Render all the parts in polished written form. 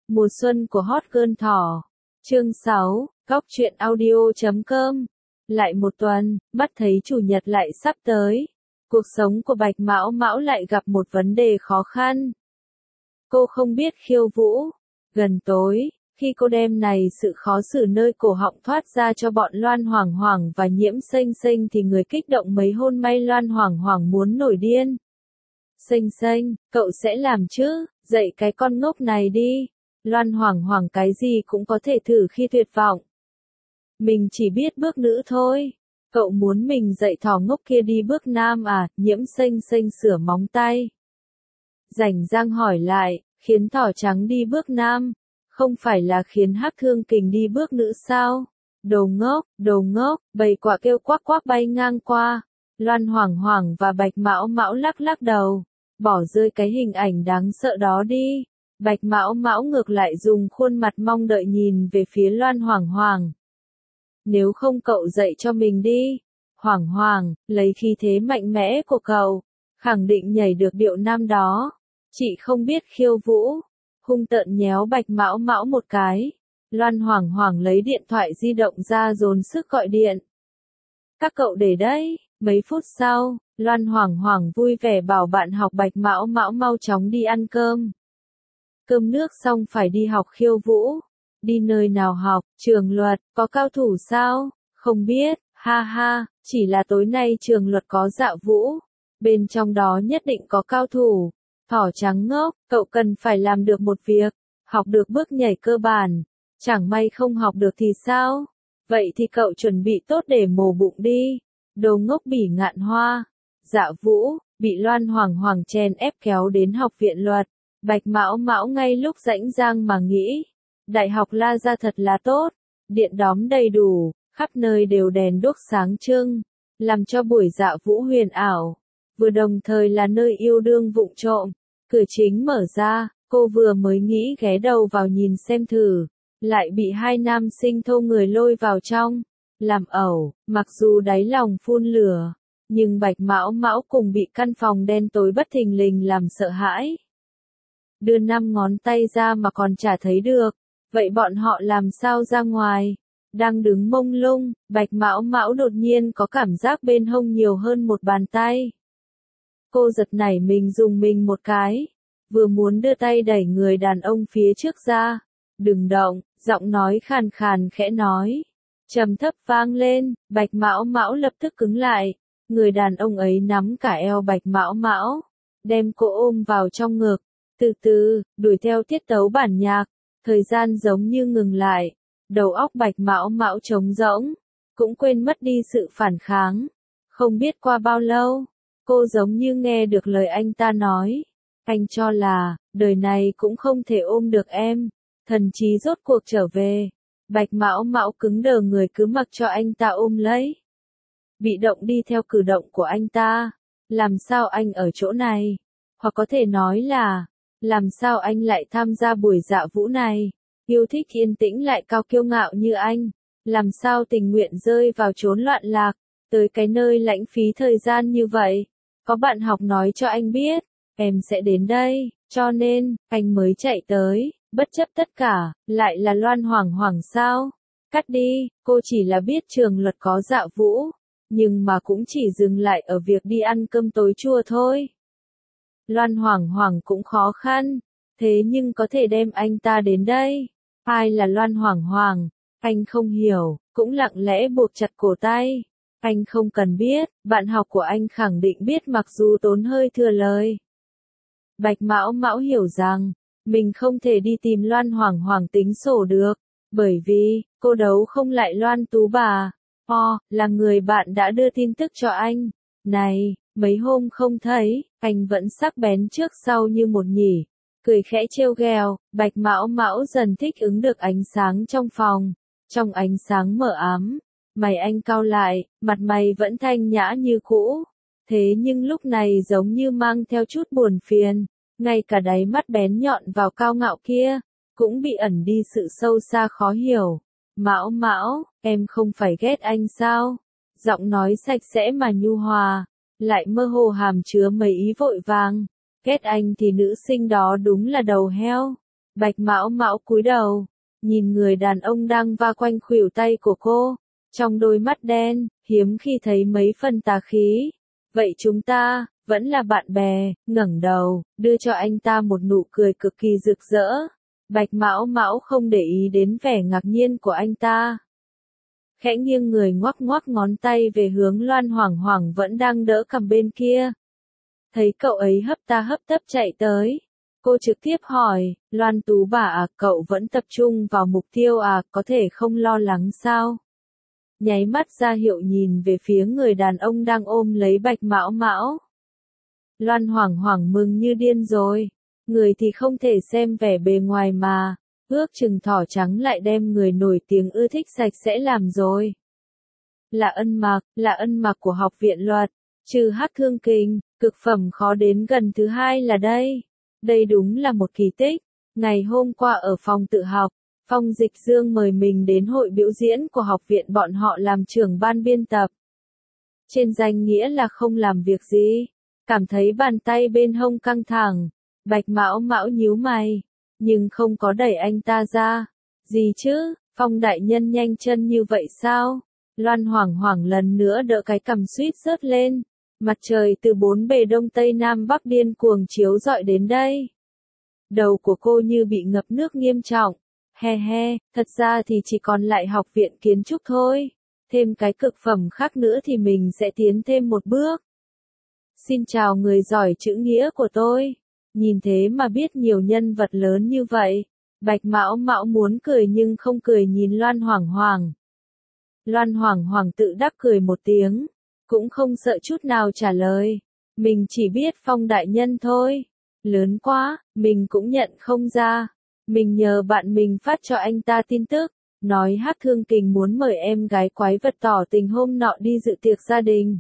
Mùa xuân của Hot Girl Thỏ. Chương 6, Góc truyện audio.com. Lại một tuần, mắt thấy chủ nhật lại sắp tới. Cuộc sống của Bạch Mão Mão lại gặp một vấn đề khó khăn. Cô không biết khiêu vũ. Gần tối, khi cô đem này sự khó xử nơi cổ họng thoát ra cho bọn Loan Hoảng Hoảng và Nhiễm Xênh Xênh thì người kích động mấy hôn may Loan Hoảng Hoảng muốn nổi điên. Xênh Xênh, cậu sẽ làm chứ, dạy cái con ngốc này đi. Loan Hoảng Hoảng cái gì cũng có thể thử khi tuyệt vọng. Mình chỉ biết bước nữ thôi. Cậu muốn mình dạy thỏ ngốc kia đi bước nam à? Nhiễm Xênh Xênh sửa móng tay. Rảnh rang hỏi lại, khiến thỏ trắng đi bước nam, không phải là khiến Hắc Thương Kình đi bước nữ sao? Đồ ngốc, bầy quạ kêu quắc quắc bay ngang qua. Loan Hoảng Hoảng và Bạch Mão Mão lắc lắc đầu, bỏ rơi cái hình ảnh đáng sợ đó đi. Bạch Mão Mão ngược lại dùng khuôn mặt mong đợi nhìn về phía Loan Hoảng Hoảng. Nếu không cậu dạy cho mình đi. Hoảng Hoảng, lấy khí thế mạnh mẽ của cậu, khẳng định nhảy được điệu nam đó. Chị không biết khiêu vũ. Hung tợn nhéo Bạch Mão Mão một cái. Loan Hoảng Hoảng lấy điện thoại di động ra dồn sức gọi điện. Các cậu để đấy. Mấy phút sau, Loan Hoảng Hoảng vui vẻ bảo bạn học Bạch Mão Mão mau chóng đi ăn cơm. Cơm nước xong phải đi học khiêu vũ. Đi nơi nào học? Trường Luật. Có cao thủ sao? Không biết. Ha ha, chỉ là tối nay trường Luật có dạo vũ. Bên trong đó nhất định có cao thủ. Thỏ trắng ngốc, cậu cần phải làm được một việc. Học được bước nhảy cơ bản. Chẳng may không học được thì sao? Vậy thì cậu chuẩn bị tốt để mổ bụng đi. Đồ ngốc Bỉ Ngạn Hoa. Dạ vũ, bị Loan Hoảng Hoảng chèn ép kéo đến học viện Luật. Bạch Mão Mão ngay lúc rảnh rang mà nghĩ. Đại học La Gia thật là tốt. Điện đóm đầy đủ, khắp nơi đều đèn đuốc sáng trưng. Làm cho buổi dạ vũ huyền ảo. Vừa đồng thời là nơi yêu đương vụng trộm. Cửa chính mở ra, cô vừa mới nghĩ ghé đầu vào nhìn xem thử. Lại bị hai nam sinh thô người lôi vào trong. Làm ẩu, mặc dù đáy lòng phun lửa. Nhưng Bạch Mão Mão cùng bị căn phòng đen tối bất thình lình làm sợ hãi. Đưa 5 ngón tay ra mà còn chả thấy được. Vậy bọn họ làm sao ra ngoài? Đang đứng mông lung, Bạch Mão Mão đột nhiên có cảm giác bên hông nhiều hơn một bàn tay. Cô giật nảy mình dùng mình một cái. Vừa muốn đưa tay đẩy người đàn ông phía trước ra. Đừng động, giọng nói khàn khàn khẽ nói. Trầm thấp vang lên, Bạch Mão Mão lập tức cứng lại. Người đàn ông ấy nắm cả eo Bạch Mão Mão, đem cô ôm vào trong ngực. Từ từ, đuổi theo tiết tấu bản nhạc. Thời gian giống như ngừng lại. Đầu óc Bạch Mão Mão trống rỗng. Cũng quên mất đi sự phản kháng. Không biết qua bao lâu, cô giống như nghe được lời anh ta nói. Anh cho là, đời này cũng không thể ôm được em. Thần trí rốt cuộc trở về. Bạch Mão Mão cứng đờ người cứ mặc cho anh ta ôm lấy. Bị động đi theo cử động của anh ta. Làm sao anh ở chỗ này? Hoặc có thể nói là, làm sao anh lại tham gia buổi dạ vũ này? Yêu thích yên tĩnh lại cao kiêu ngạo như anh. Làm sao tình nguyện rơi vào chốn loạn lạc, tới cái nơi lãng phí thời gian như vậy? Có bạn học nói cho anh biết, em sẽ đến đây, cho nên, anh mới chạy tới, bất chấp tất cả, lại là Loan Hoảng Hoảng sao? Cắt đi, cô chỉ là biết trường Luật có dạo vũ, nhưng mà cũng chỉ dừng lại ở việc đi ăn cơm tối chua thôi. Loan Hoảng Hoảng cũng khó khăn, thế nhưng có thể đem anh ta đến đây. Ai là Loan Hoảng Hoảng? Anh không hiểu, cũng lặng lẽ buộc chặt cổ tay. Anh không cần biết, bạn học của anh khẳng định biết mặc dù tốn hơi thừa lời. Bạch Mão Mão hiểu rằng, mình không thể đi tìm Loan Hoảng Hoảng tính sổ được, bởi vì, cô đấu không lại Loan Tú Bà. Là người bạn đã đưa tin tức cho anh. Này, mấy hôm không thấy, anh vẫn sắc bén trước sau như một nhỉ. Cười khẽ trêu ghẹo, Bạch Mão Mão dần thích ứng được ánh sáng trong phòng. Trong ánh sáng mờ ám, mày anh cau lại, mặt mày vẫn thanh nhã như cũ. Thế nhưng lúc này giống như mang theo chút buồn phiền, ngay cả đáy mắt bén nhọn vào cao ngạo kia, cũng bị ẩn đi sự sâu xa khó hiểu. Mão Mão, em không phải ghét anh sao? Giọng nói sạch sẽ mà nhu hòa, lại mơ hồ hàm chứa mấy ý vội vàng. Ghét anh thì nữ sinh đó đúng là đầu heo. Bạch Mão Mão cúi đầu, nhìn người đàn ông đang va quanh khuỷu tay của cô, trong đôi mắt đen, hiếm khi thấy mấy phần tà khí. Vậy chúng ta, vẫn là bạn bè, ngẩng đầu, đưa cho anh ta một nụ cười cực kỳ rực rỡ. Bạch Mão Mão không để ý đến vẻ ngạc nhiên của anh ta. Khẽ nghiêng người ngoắc ngoắc ngón tay về hướng Loan Hoảng Hoảng vẫn đang đỡ cầm bên kia. Thấy cậu ấy hấp ta hấp tấp chạy tới. Cô trực tiếp hỏi, Loan Tú bà à, cậu vẫn tập trung vào mục tiêu à, có thể không lo lắng sao? Nháy mắt ra hiệu nhìn về phía người đàn ông đang ôm lấy Bạch Mão Mão. Loan Hoảng Hoảng mừng như điên rồi. Người thì không thể xem vẻ bề ngoài mà, ước chừng thỏ trắng lại đem người nổi tiếng ưa thích sạch sẽ làm rồi. Là ân mặc của học viện luật, trừ Hắc Thương Kình, cực phẩm khó đến gần thứ hai là đây. Đây đúng là một kỳ tích. Ngày hôm qua ở phòng tự học, Phong Dịch Dương mời mình đến hội biểu diễn của học viện bọn họ làm trưởng ban biên tập. Trên danh nghĩa là không làm việc gì, cảm thấy bàn tay bên hông căng thẳng, Bạch Mão Mão nhíu mày, nhưng không có đẩy anh ta ra. Gì chứ, Phong đại nhân nhanh chân như vậy sao? Loan Hoảng Hoảng lần nữa đỡ cái cằm suýt rớt lên. Mặt trời từ bốn bề đông tây nam bắc điên cuồng chiếu rọi đến đây. Đầu của cô như bị ngập nước nghiêm trọng. He he, thật ra thì chỉ còn lại học viện kiến trúc thôi. Thêm cái cực phẩm khác nữa thì mình sẽ tiến thêm một bước. Xin chào người giỏi chữ nghĩa của tôi. Nhìn thế mà biết nhiều nhân vật lớn như vậy. Bạch Mão Mão muốn cười nhưng không cười nhìn Loan Hoảng Hoảng. Loan Hoảng Hoảng tự đắc cười một tiếng, cũng không sợ chút nào trả lời. Mình chỉ biết Phong đại nhân thôi. Lớn quá, mình cũng nhận không ra. Mình nhờ bạn mình phát cho anh ta tin tức, nói Hắc Thương Kình muốn mời em gái quái vật tỏ tình hôm nọ đi dự tiệc gia đình.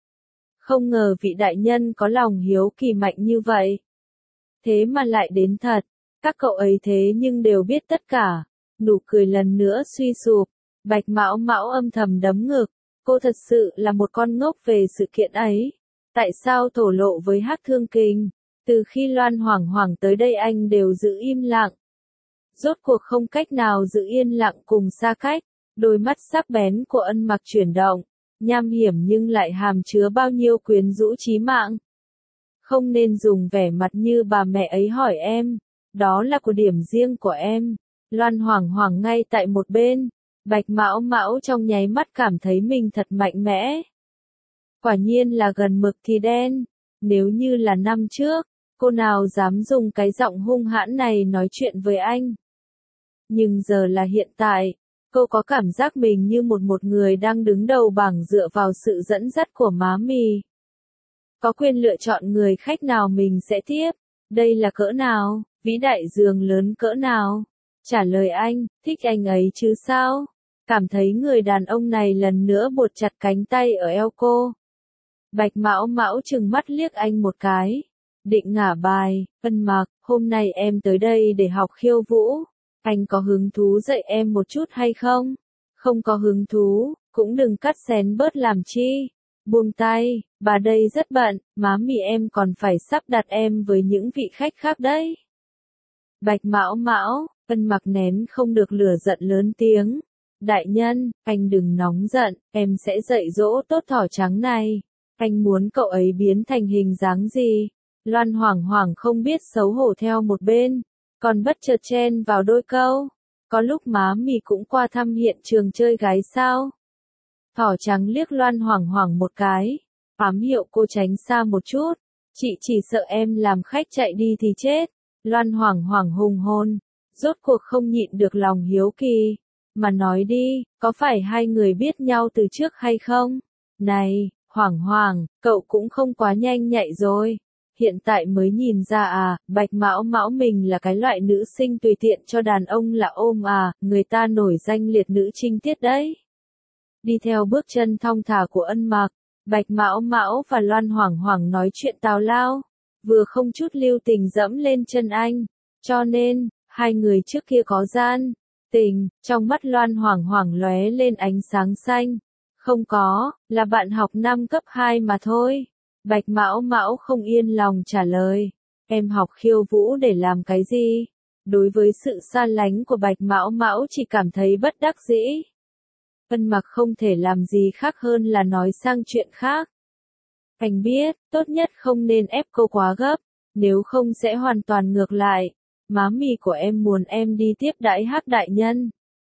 Không ngờ vị đại nhân có lòng hiếu kỳ mạnh như vậy. Thế mà lại đến thật, các cậu ấy thế nhưng đều biết tất cả. Nụ cười lần nữa suy sụp, Bạch Mão Mão âm thầm đấm ngực. Cô thật sự là một con ngốc về sự kiện ấy. Tại sao thổ lộ với Hắc Thương Kình? Từ khi Loan Hoảng Hoảng tới đây anh đều giữ im lặng. Rốt cuộc không cách nào giữ yên lặng cùng xa cách. Đôi mắt sắc bén của Ân Mặc chuyển động, nham hiểm nhưng lại hàm chứa bao nhiêu quyến rũ chí mạng. Không nên dùng vẻ mặt như bà mẹ ấy hỏi em. Đó là của điểm riêng của em. Loan Hoảng Hoảng ngay tại một bên. Bạch Mão Mão trong nháy mắt cảm thấy mình thật mạnh mẽ. Quả nhiên là gần mực thì đen. Nếu như là năm trước, cô nào dám dùng cái giọng hung hãn này nói chuyện với anh. Nhưng giờ là hiện tại, cô có cảm giác mình như một người đang đứng đầu bảng dựa vào sự dẫn dắt của má mì. Có quyền lựa chọn người khách nào mình sẽ tiếp. Đây là cỡ nào, vĩ đại giường lớn cỡ nào? Trả lời anh, thích anh ấy chứ sao? Cảm thấy người đàn ông này lần nữa buộc chặt cánh tay ở eo cô. Bạch Mão Mão trừng mắt liếc anh một cái. Định ngả bài, Ân Mặc, hôm nay em tới đây để học khiêu vũ. Anh có hứng thú dạy em một chút hay không? Không có hứng thú, cũng đừng cắt xén bớt làm chi. Buông tay, bà đây rất bận, má mì em còn phải sắp đặt em với những vị khách khác đấy. Bạch Mão Mão, Ân Mặc nén không được lửa giận lớn tiếng. Đại nhân, anh đừng nóng giận, em sẽ dạy dỗ tốt thỏ trắng này. Anh muốn cậu ấy biến thành hình dáng gì? Loan Hoảng Hoảng không biết xấu hổ theo một bên, còn bất chợt chen vào đôi câu. Có lúc má mì cũng qua thăm hiện trường chơi gái sao? Thỏ trắng liếc Loan Hoảng Hoảng một cái, ám hiệu cô tránh xa một chút. Chị chỉ sợ em làm khách chạy đi thì chết. Loan Hoảng Hoảng hùng hồn, rốt cuộc không nhịn được lòng hiếu kỳ. Mà nói đi, có phải hai người biết nhau từ trước hay không? Này, Hoảng Hoảng, cậu cũng không quá nhanh nhạy rồi. Hiện tại mới nhìn ra à, Bạch Mão Mão mình là cái loại nữ sinh tùy tiện cho đàn ông là ôm à, người ta nổi danh liệt nữ trinh tiết đấy. Đi theo bước chân thong thả của Ân Mặc, Bạch Mão Mão và Loan Hoảng Hoảng nói chuyện tào lao, vừa không chút lưu tình dẫm lên chân anh, cho nên, hai người trước kia có gian tình, trong mắt Loan Hoảng Hoảng lóe lên ánh sáng xanh. Không có, là bạn học năm cấp 2 mà thôi. Bạch Mão Mão không yên lòng trả lời. Em học khiêu vũ để làm cái gì? đối với sự xa lánh của Bạch Mão Mão chỉ cảm thấy bất đắc dĩ. Ân Mặc không thể làm gì khác hơn là nói sang chuyện khác. Anh biết, tốt nhất không nên ép cô quá gấp, nếu không sẽ hoàn toàn ngược lại. Má mì của em muốn em đi tiếp đãi Hắc đại nhân.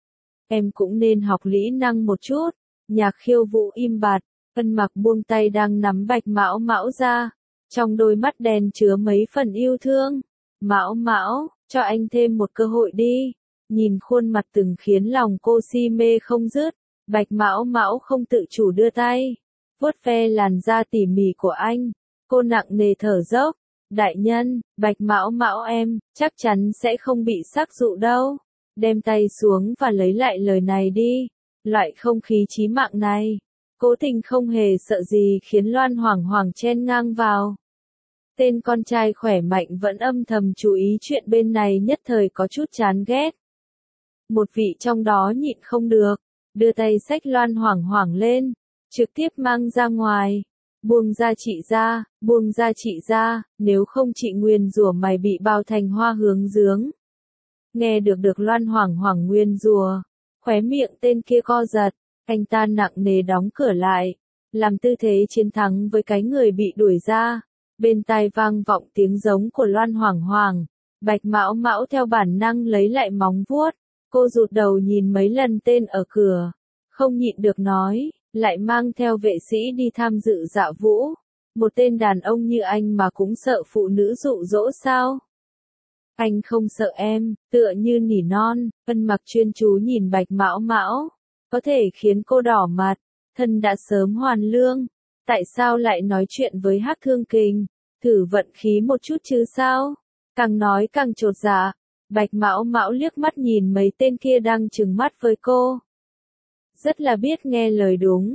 Em cũng nên học kỹ năng một chút. Nhạc Khiêu Vũ im bặt, Ân Mặc buông tay đang nắm Bạch Mão Mão ra, trong đôi mắt đen chứa mấy phần yêu thương. Mão Mão, cho anh thêm một cơ hội đi. Nhìn khuôn mặt từng khiến lòng cô si mê không dứt, Bạch Mão Mão không tự chủ đưa tay, vuốt ve làn da tỉ mỉ của anh. Cô nặng nề thở dốc. Đại nhân, Bạch Mão Mão em, chắc chắn sẽ không bị sắc dụ đâu. Đem tay xuống và lấy lại lời này đi. Loại không khí chí mạng này. Cố Tình không hề sợ gì khiến Loan hoảng hoảng chen ngang vào. Tên con trai khỏe mạnh vẫn âm thầm chú ý chuyện bên này, nhất thời có chút chán ghét. Một vị trong đó nhịn không được, đưa tay xách Loan hoảng hoảng lên, trực tiếp mang ra ngoài. Buông ra chị ra, buông ra chị ra, nếu không chị nguyền rủa mày bị bao thành hoa hướng dương. Nghe được Loan hoảng hoảng nguyền rủa, khóe miệng tên kia co giật, anh ta nặng nề đóng cửa lại, làm tư thế chiến thắng với cái người bị đuổi ra. Bên tai vang vọng tiếng giống của Loan hoảng hoảng. Bạch Mão Mão theo bản năng lấy lại móng vuốt. Cô rụt đầu nhìn mấy lần tên ở cửa, không nhịn được nói, lại mang theo vệ sĩ đi tham dự dạ vũ. Một tên đàn ông như anh mà cũng sợ phụ nữ dụ dỗ sao? Anh không sợ em, tựa như nỉ non. Ân Mặc chuyên chú nhìn Bạch Mão Mão, có thể khiến cô đỏ mặt, thân đã sớm hoàn lương. Tại sao lại nói chuyện với Hắc Thương Kình? Thử vận khí một chút chứ sao? Càng nói càng chột dạ. Bạch Mão Mão liếc mắt nhìn mấy tên kia đang trừng mắt với cô. Rất là biết nghe lời đúng.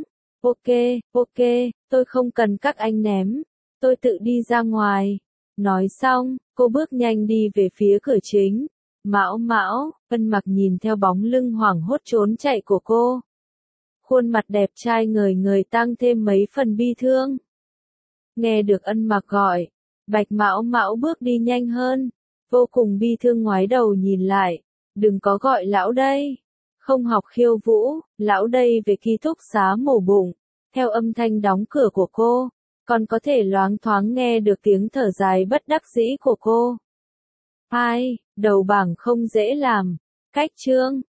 Ok, tôi không cần các anh ném. Tôi tự đi ra ngoài. Nói xong, cô bước nhanh đi về phía cửa chính. Mão Mão, Ân Mặc nhìn theo bóng lưng hoảng hốt trốn chạy của cô. Khuôn mặt đẹp trai ngời ngời tăng thêm mấy phần bi thương. Nghe được Ân Mặc gọi, Bạch Mão Mão bước đi nhanh hơn, vô cùng bi thương ngoái đầu nhìn lại. Đừng có gọi lão đây. Không học khiêu vũ, lão đây về ký túc xá mổ bụng. Theo âm thanh đóng cửa của cô, còn có thể loáng thoáng nghe được tiếng thở dài bất đắc dĩ của cô. Hai, đầu bảng không dễ làm. Cách chương